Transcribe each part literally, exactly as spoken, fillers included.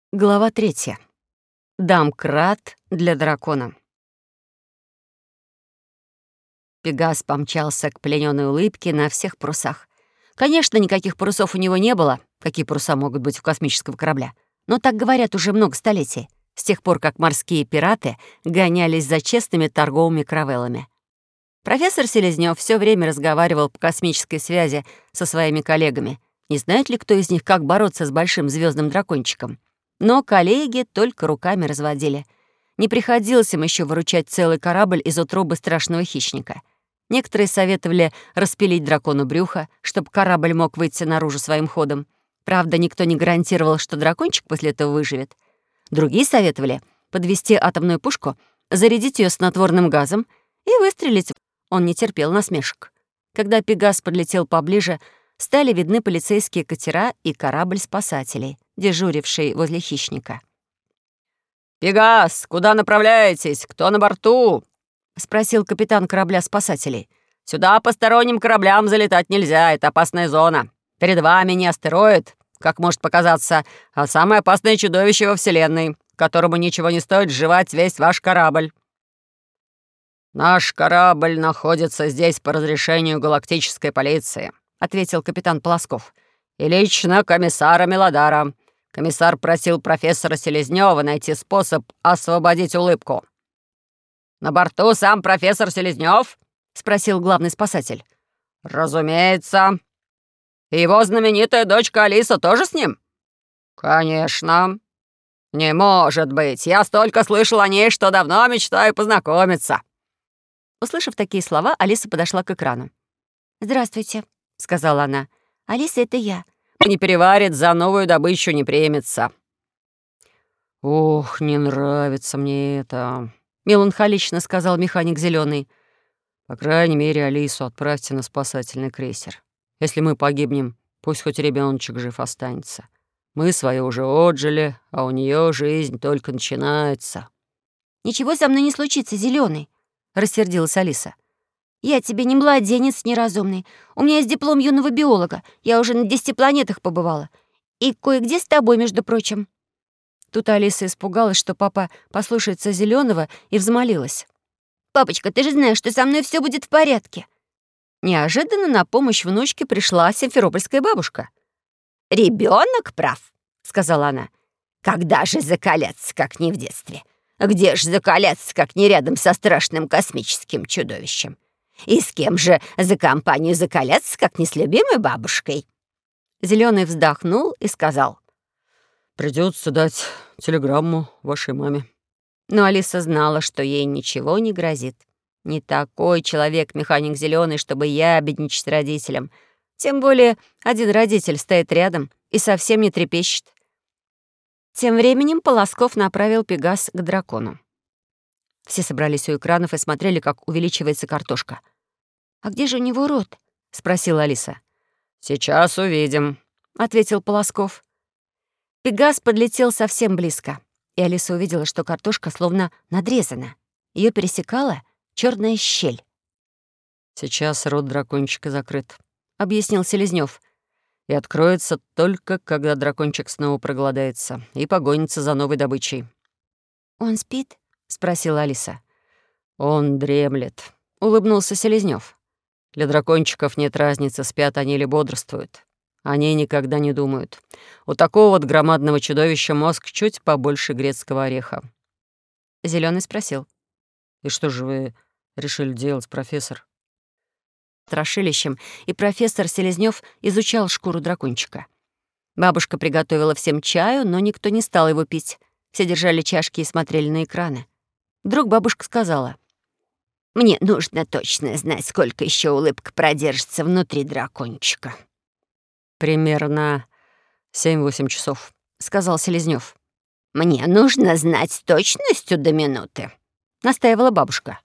Глава третья. Домкрат для дракона. Пегас помчался к пленённой улыбке на всех парусах. Конечно, никаких парусов у него не было. Какие паруса могут быть у космического корабля? Но так говорят уже много столетий, с тех пор, как морские пираты гонялись за честными торговыми каравеллами. Профессор Селезнёв все время разговаривал по космической связи со своими коллегами. Не знает ли кто из них, как бороться с большим звездным дракончиком? Но коллеги только руками разводили. Не приходилось им еще выручать целый корабль из утробы страшного хищника. Некоторые советовали распилить дракону брюхо, чтобы корабль мог выйти наружу своим ходом. Правда, никто не гарантировал, что дракончик после этого выживет. Другие советовали подвести атомную пушку, зарядить ее снотворным газом и выстрелить. Он не терпел насмешек. Когда Пегас подлетел поближе, стали видны полицейские катера и корабль спасателей, дежуривший возле хищника. «Пегас, куда направляетесь? Кто на борту?» — спросил капитан корабля спасателей. «Сюда посторонним кораблям залетать нельзя, это опасная зона. Перед вами не астероид, как может показаться, а самое опасное чудовище во Вселенной, которому ничего не стоит сживать весь ваш корабль». «Наш корабль находится здесь по разрешению галактической полиции», — ответил капитан Полосков. «И лично комиссара Мелодара. Комиссар просил профессора Селезнёва найти способ освободить улыбку». «На борту сам профессор Селезнёв?» — спросил главный спасатель. «Разумеется. И его знаменитая дочка Алиса тоже с ним?» «Конечно. Не может быть. Я столько слышал о ней, что давно мечтаю познакомиться». Услышав такие слова, Алиса подошла к экрану. «Здравствуйте», — сказала она. «Алиса, это я». «Не переварит, за новую добычу не примется». «Ох, не нравится мне это», — меланхолично сказал механик Зеленый. «По крайней мере, Алису отправьте на спасательный крейсер. Если мы погибнем, пусть хоть ребеночек жив останется. Мы свое уже отжили, а у нее жизнь только начинается». «Ничего со мной не случится, Зеленый», — рассердилась Алиса. «Я тебе не младенец неразумный. У меня есть диплом юного биолога. Я уже на десяти планетах побывала. И кое-где с тобой, между прочим». Тут Алиса испугалась, что папа послушается Зеленого, и взмолилась. «Папочка, ты же знаешь, что со мной все будет в порядке». Неожиданно на помощь внучке пришла симферопольская бабушка. «Ребенок прав», — сказала она. «Когда же закаляться, как не в детстве? Где же закаляться, как не рядом со страшным космическим чудовищем? И с кем же за компанию закаляться, как не с любимой бабушкой?» Зеленый вздохнул и сказал. «Придется дать телеграмму вашей маме». Но Алиса знала, что ей ничего не грозит. Не такой человек механик Зеленый, чтобы ябедничать родителям. Тем более один родитель стоит рядом и совсем не трепещет. Тем временем Полосков направил Пегас к дракону. Все собрались у экранов и смотрели, как увеличивается картошка. «А где же у него рот?» — спросила Алиса. «Сейчас увидим», — ответил Полосков. Пегас подлетел совсем близко, и Алиса увидела, что картошка словно надрезана. Ее пересекала черная щель. «Сейчас рот дракончика закрыт», — объяснил Селезнёв. «И откроется только, когда дракончик снова проголодается и погонится за новой добычей». «Он спит?» — спросила Алиса. «Он дремлет», — улыбнулся Селезнёв. «Для дракончиков нет разницы, спят они или бодрствуют. Они никогда не думают. У такого вот громадного чудовища мозг чуть побольше грецкого ореха». Зелёный спросил. «И что же вы решили делать, профессор?» Страшилищем, и профессор Селезнёв изучал шкуру дракончика. Бабушка приготовила всем чаю, но никто не стал его пить. Все держали чашки и смотрели на экраны. Вдруг бабушка сказала. «Мне нужно точно знать, сколько еще улыбка продержится внутри дракончика». «Примерно семь-восемь часов», — сказал Селезнёв. «Мне нужно знать с точностью до минуты», — настаивала бабушка.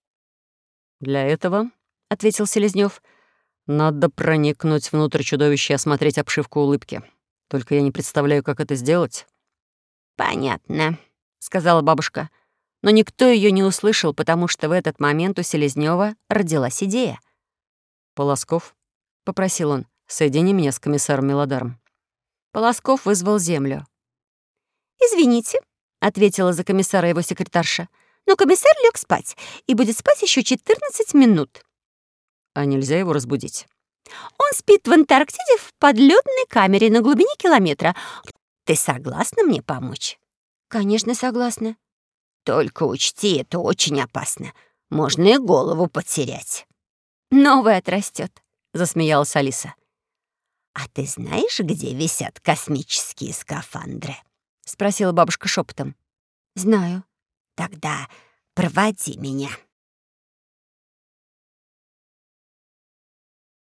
«Для этого, — ответил Селезнёв, — надо проникнуть внутрь чудовища и осмотреть обшивку улыбки. Только я не представляю, как это сделать». «Понятно», — сказала бабушка. Но никто ее не услышал, потому что в этот момент у Селезнёва родилась идея. «Полосков», — попросил он, — «соедини меня с комиссаром Мелодаром». Полосков вызвал землю. «Извините», — ответила за комиссара его секретарша. «Но комиссар лег спать и будет спать еще четырнадцать минут». «А нельзя его разбудить?» «Он спит в Антарктиде в подледной камере на глубине километра. Ты согласна мне помочь?» «Конечно, согласна». «Только учти, это очень опасно. Можно и голову потерять». «Новое отрастет», — засмеялась Алиса. «А ты знаешь, где висят космические скафандры?» — спросила бабушка шепотом. «Знаю». «Тогда проводи меня».